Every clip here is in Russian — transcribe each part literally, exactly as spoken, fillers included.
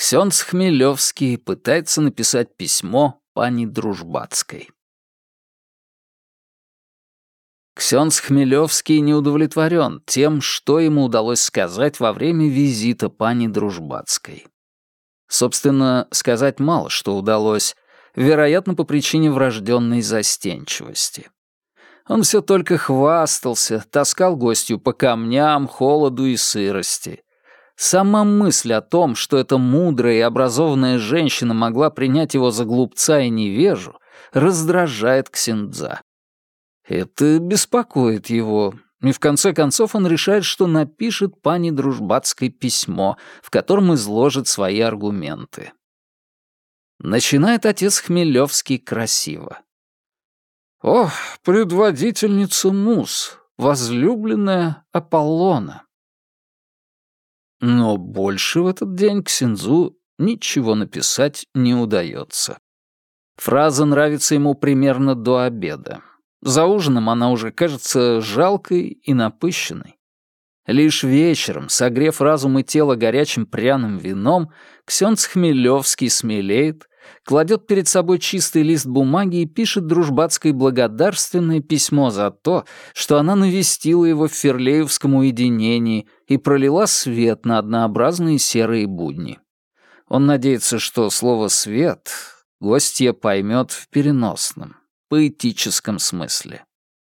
Ксёндз Хмелевский пытается написать письмо пани Дружбацкой. Ксёндз Хмелевский не удовлетворен тем, что ему удалось сказать во время визита пани Дружбацкой. Собственно, сказать мало что удалось, вероятно, по причине врожденной застенчивости. Он все только хвастался, таскал гостью по камням, холоду и сырости. Сама мысль о том, что эта мудрая и образованная женщина могла принять его за глупца и невежу, раздражает ксендза. Это беспокоит его, и в конце концов он решает, что напишет пани Дружбацкой письмо, в котором изложит свои аргументы. Начинает отец Хмелевский красиво. «О, предводительница муз, возлюбленная Аполлона!» Но больше в этот день ксендзу ничего написать не удается. Фраза нравится ему примерно до обеда. За ужином она уже кажется жалкой и напыщенной. Лишь вечером, согрев разум и тело горячим пряным вином, Ксёндз Хмелевский смелеет, кладет перед собой чистый лист бумаги и пишет Дружбацкой благодарственное письмо за то, что она навестила его в ферлеевском уединении и пролила свет на однообразные серые будни. Он надеется, что слово «свет» гостья поймет в переносном, поэтическом смысле.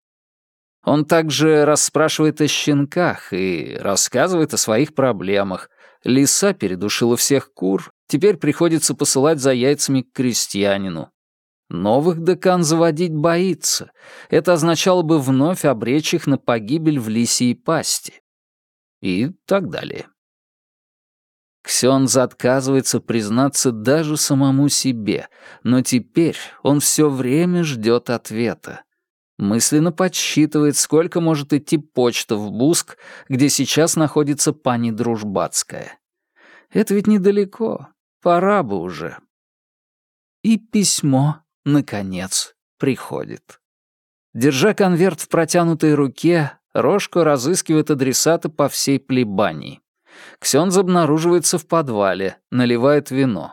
Он также расспрашивает о щенках и рассказывает о своих проблемах. Лиса передушила всех кур, теперь приходится посылать за яйцами к крестьянину. Новых декан заводить боится. Это означало бы вновь обречь их на погибель в лисьей пасти. И так далее. Ксёндз отказывается признаться даже самому себе, но теперь он все время ждет ответа. Мысленно подсчитывает, сколько может идти почта в Буск, где сейчас находится пани Дружбацкая. Это ведь недалеко, пора бы уже. И письмо, наконец, приходит. Держа конверт в протянутой руке, Рожко разыскивает адресата по всей плебании. Ксёндз обнаруживается в подвале, наливает вино.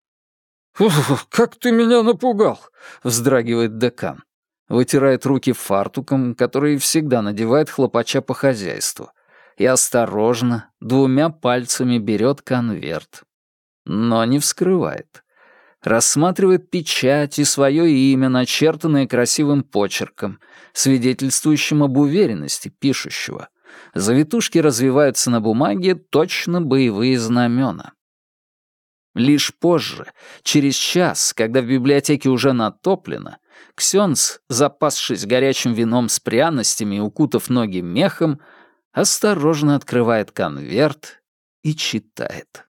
«Ух, как ты меня напугал!» — вздрагивает декан. Вытирает руки фартуком, который всегда надевает хлопача по хозяйству, и осторожно, двумя пальцами берет конверт. Но не вскрывает. Рассматривает печать и свое имя, начертанное красивым почерком, свидетельствующим об уверенности пишущего. Завитушки развиваются на бумаге, точно боевые знамена. Лишь позже, через час, когда в библиотеке уже натоплено, Ксёндз, запасшись горячим вином с пряностями и укутав ноги мехом, осторожно открывает конверт и читает.